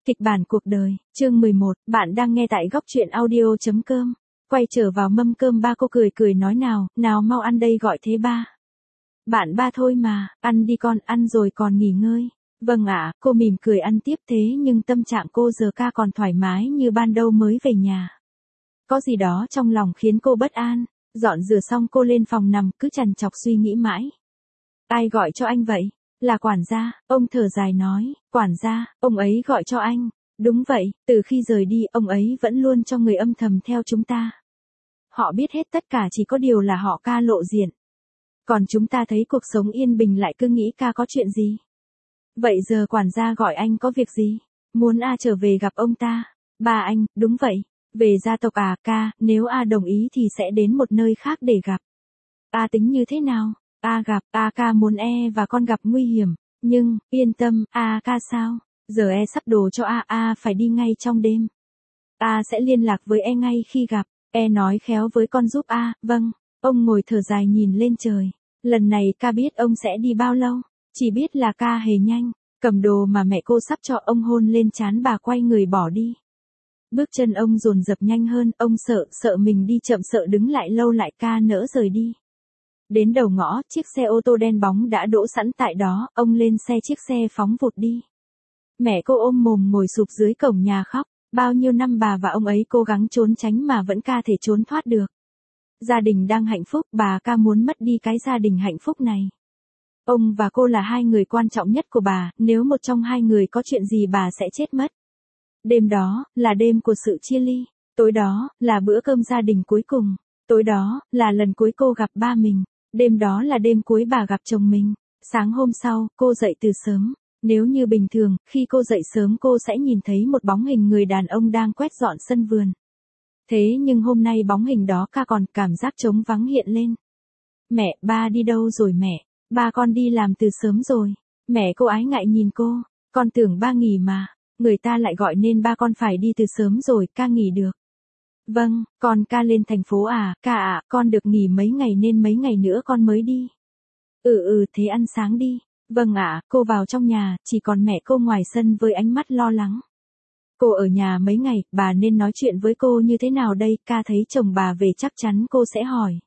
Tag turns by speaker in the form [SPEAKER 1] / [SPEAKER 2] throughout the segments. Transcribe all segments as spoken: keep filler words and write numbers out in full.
[SPEAKER 1] Kịch bản cuộc đời, chương mười một, bạn đang nghe tại góc truyện audio.com. Quay trở vào mâm cơm ba cô cười cười nói nào, nào mau ăn đây gọi thế ba. Bạn ba thôi mà, ăn đi con, ăn rồi còn nghỉ ngơi. Vâng ạ, cô mỉm cười ăn tiếp thế nhưng tâm trạng cô giờ ca còn thoải mái như ban đầu mới về nhà. Có gì đó trong lòng khiến cô bất an, dọn rửa xong cô lên phòng nằm cứ trằn trọc suy nghĩ mãi. Ai gọi cho anh vậy? Là quản gia, ông thở dài nói, quản gia, ông ấy gọi cho anh. Đúng vậy, từ khi rời đi, ông ấy vẫn luôn cho người âm thầm theo chúng ta. Họ biết hết tất cả chỉ có điều là họ ca lộ diện. Còn chúng ta thấy cuộc sống yên bình lại cứ nghĩ ca có chuyện gì. Vậy giờ quản gia gọi anh có việc gì? Muốn A trở về gặp ông ta. Ba anh, đúng vậy. Về gia tộc à ca, nếu A đồng ý thì sẽ đến một nơi khác để gặp. A tính như thế nào? A gặp, A ca muốn E và con gặp nguy hiểm. Nhưng, yên tâm, A ca sao? Giờ E sắp đồ cho A, A phải đi ngay trong đêm. A sẽ liên lạc với E ngay khi gặp. E nói khéo với con giúp A, vâng. Ông ngồi thở dài nhìn lên trời. Lần này ca biết ông sẽ đi bao lâu. Chỉ biết là ca hề nhanh. Cầm đồ mà mẹ cô sắp cho ông hôn lên trán bà quay người bỏ đi. Bước chân ông dồn dập nhanh hơn, ông sợ, sợ mình đi chậm sợ đứng lại lâu lại ca nỡ rời đi. Đến đầu ngõ, chiếc xe ô tô đen bóng đã đỗ sẵn tại đó, ông lên xe chiếc xe phóng vụt đi. Mẹ cô ôm mồm ngồi sụp dưới cổng nhà khóc, bao nhiêu năm bà và ông ấy cố gắng trốn tránh mà vẫn ca thể trốn thoát được. Gia đình đang hạnh phúc, bà ca muốn mất đi cái gia đình hạnh phúc này. Ông và cô là hai người quan trọng nhất của bà, nếu một trong hai người có chuyện gì bà sẽ chết mất. Đêm đó, là đêm của sự chia ly. Tối đó, là bữa cơm gia đình cuối cùng. Tối đó, là lần cuối cô gặp ba mình. Đêm đó là đêm cuối bà gặp chồng mình. Sáng hôm sau, cô dậy từ sớm. Nếu như bình thường, khi cô dậy sớm cô sẽ nhìn thấy một bóng hình người đàn ông đang quét dọn sân vườn. Thế nhưng hôm nay bóng hình đó ca còn cảm giác trống vắng hiện lên. Mẹ, ba đi đâu rồi mẹ? Ba con đi làm từ sớm rồi. Mẹ cô ái ngại nhìn cô. Con tưởng ba nghỉ mà. Người ta lại gọi nên ba con phải đi từ sớm rồi, ca nghỉ được. Vâng, con ca lên thành phố à, ca ạ, à, con được nghỉ mấy ngày nên mấy ngày nữa con mới đi. Ừ ừ, thế ăn sáng đi. Vâng ạ, à, cô vào trong nhà, chỉ còn mẹ cô ngoài sân với ánh mắt lo lắng. Cô ở nhà mấy ngày, bà nên nói chuyện với cô như thế nào đây, ca thấy chồng bà về chắc chắn cô sẽ hỏi.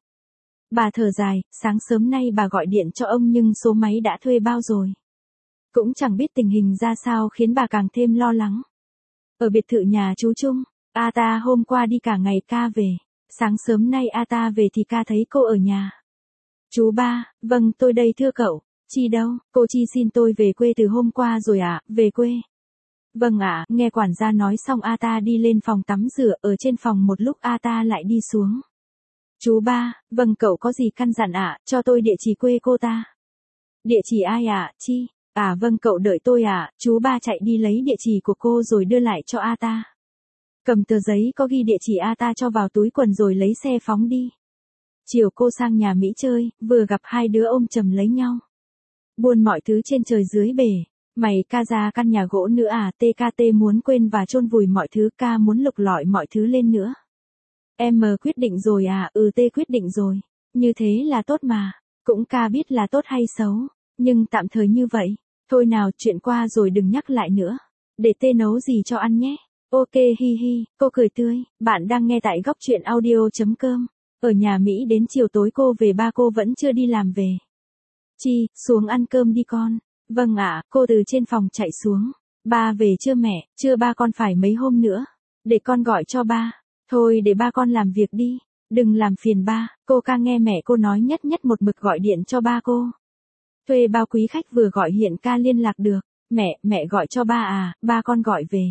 [SPEAKER 1] Bà thở dài, sáng sớm nay bà gọi điện cho ông nhưng số máy đã thuê bao rồi. Cũng chẳng biết tình hình ra sao khiến bà càng thêm lo lắng. Ở biệt thự nhà chú Trung, A ta hôm qua đi cả ngày ca về. Sáng sớm nay A ta về thì ca thấy cô ở nhà. Chú ba, vâng tôi đây thưa cậu. Chi đâu, cô Chi xin tôi về quê từ hôm qua rồi ạ, à, về quê. Vâng ạ, à, nghe quản gia nói xong A ta đi lên phòng tắm rửa, ở trên phòng một lúc A ta lại đi xuống. Chú ba, vâng cậu có gì căn dặn ạ, à, cho tôi địa chỉ quê cô ta. Địa chỉ ai ạ, à, Chi? À vâng cậu đợi tôi à, chú ba chạy đi lấy địa chỉ của cô rồi đưa lại cho A ta. Cầm tờ giấy có ghi địa chỉ A ta cho vào túi quần rồi lấy xe phóng đi. Chiều cô sang nhà Mỹ chơi, vừa gặp hai đứa ôm chầm lấy nhau. Buôn mọi thứ trên trời dưới bể. Mày ca ra căn nhà gỗ nữa à, tê ca tê muốn quên và chôn vùi mọi thứ, ca muốn lục lọi mọi thứ lên nữa. Em quyết định rồi à, ừ tê quyết định rồi. Như thế là tốt mà. Cũng ca biết là tốt hay xấu. Nhưng tạm thời như vậy. Thôi nào, chuyện qua rồi đừng nhắc lại nữa. Để tê nấu gì cho ăn nhé. Ok hi hi, cô cười tươi. Bạn đang nghe tại góc truyện audio.com. Ở nhà Mỹ đến chiều tối cô về ba cô vẫn chưa đi làm về. Chi, xuống ăn cơm đi con. Vâng ạ, à, cô từ trên phòng chạy xuống. Ba về chưa mẹ, chưa ba con phải mấy hôm nữa. Để con gọi cho ba. Thôi để ba con làm việc đi. Đừng làm phiền ba, cô ca nghe mẹ cô nói nhất nhất một mực gọi điện cho ba cô. Thuê bao quý khách vừa gọi hiện ca liên lạc được. Mẹ, mẹ gọi cho ba à, ba con gọi về.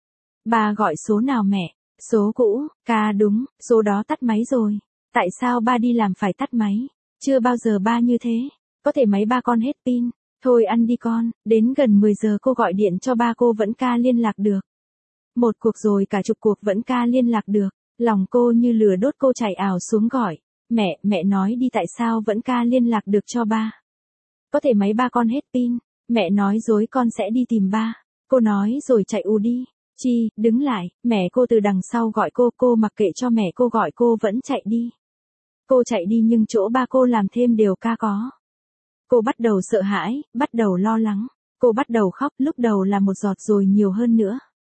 [SPEAKER 1] Ba gọi số nào mẹ? Số cũ, ca đúng, số đó tắt máy rồi. Tại sao ba đi làm phải tắt máy? Chưa bao giờ ba như thế. Có thể máy ba con hết pin. Thôi ăn đi con, đến gần mười giờ cô gọi điện cho ba cô vẫn ca liên lạc được. Một cuộc rồi cả chục cuộc vẫn ca liên lạc được. Lòng cô như lửa đốt cô chạy ảo xuống gọi. Mẹ, mẹ nói đi tại sao vẫn ca liên lạc được cho ba. Có thể máy ba con hết pin. Mẹ nói dối con sẽ đi tìm ba. Cô nói rồi chạy ù đi. Chi, đứng lại, mẹ cô từ đằng sau gọi cô, cô mặc kệ cho mẹ cô gọi cô vẫn chạy đi. Cô chạy đi nhưng chỗ ba cô làm thêm đều ca có. Cô bắt đầu sợ hãi, bắt đầu lo lắng. Cô bắt đầu khóc, lúc đầu là một giọt rồi nhiều hơn nữa.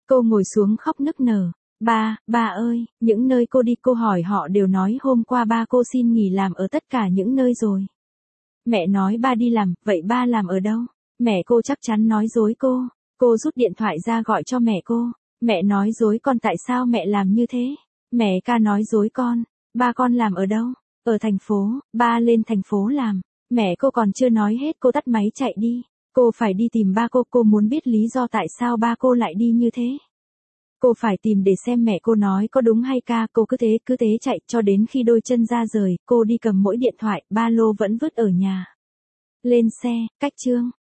[SPEAKER 1] Cô ngồi xuống khóc nức nở. Ba, ba ơi, những nơi cô đi cô hỏi họ đều nói hôm qua ba cô xin nghỉ làm ở tất cả những nơi rồi. Mẹ nói ba đi làm, vậy ba làm ở đâu? Mẹ cô chắc chắn nói dối cô. Cô rút điện thoại ra gọi cho mẹ cô. Mẹ nói dối con tại sao mẹ làm như thế? Mẹ ca nói dối con. Ba con làm ở đâu? Ở thành phố, ba lên thành phố làm. Mẹ cô còn chưa nói hết cô tắt máy chạy đi. Cô phải đi tìm ba cô, cô muốn biết lý do tại sao ba cô lại đi như thế. Cô phải tìm để xem mẹ cô nói có đúng hay ca, cô cứ thế cứ thế chạy cho đến khi đôi chân ra rời, cô đi cầm mỗi điện thoại, ba lô vẫn vứt ở nhà. Lên xe, cách chương.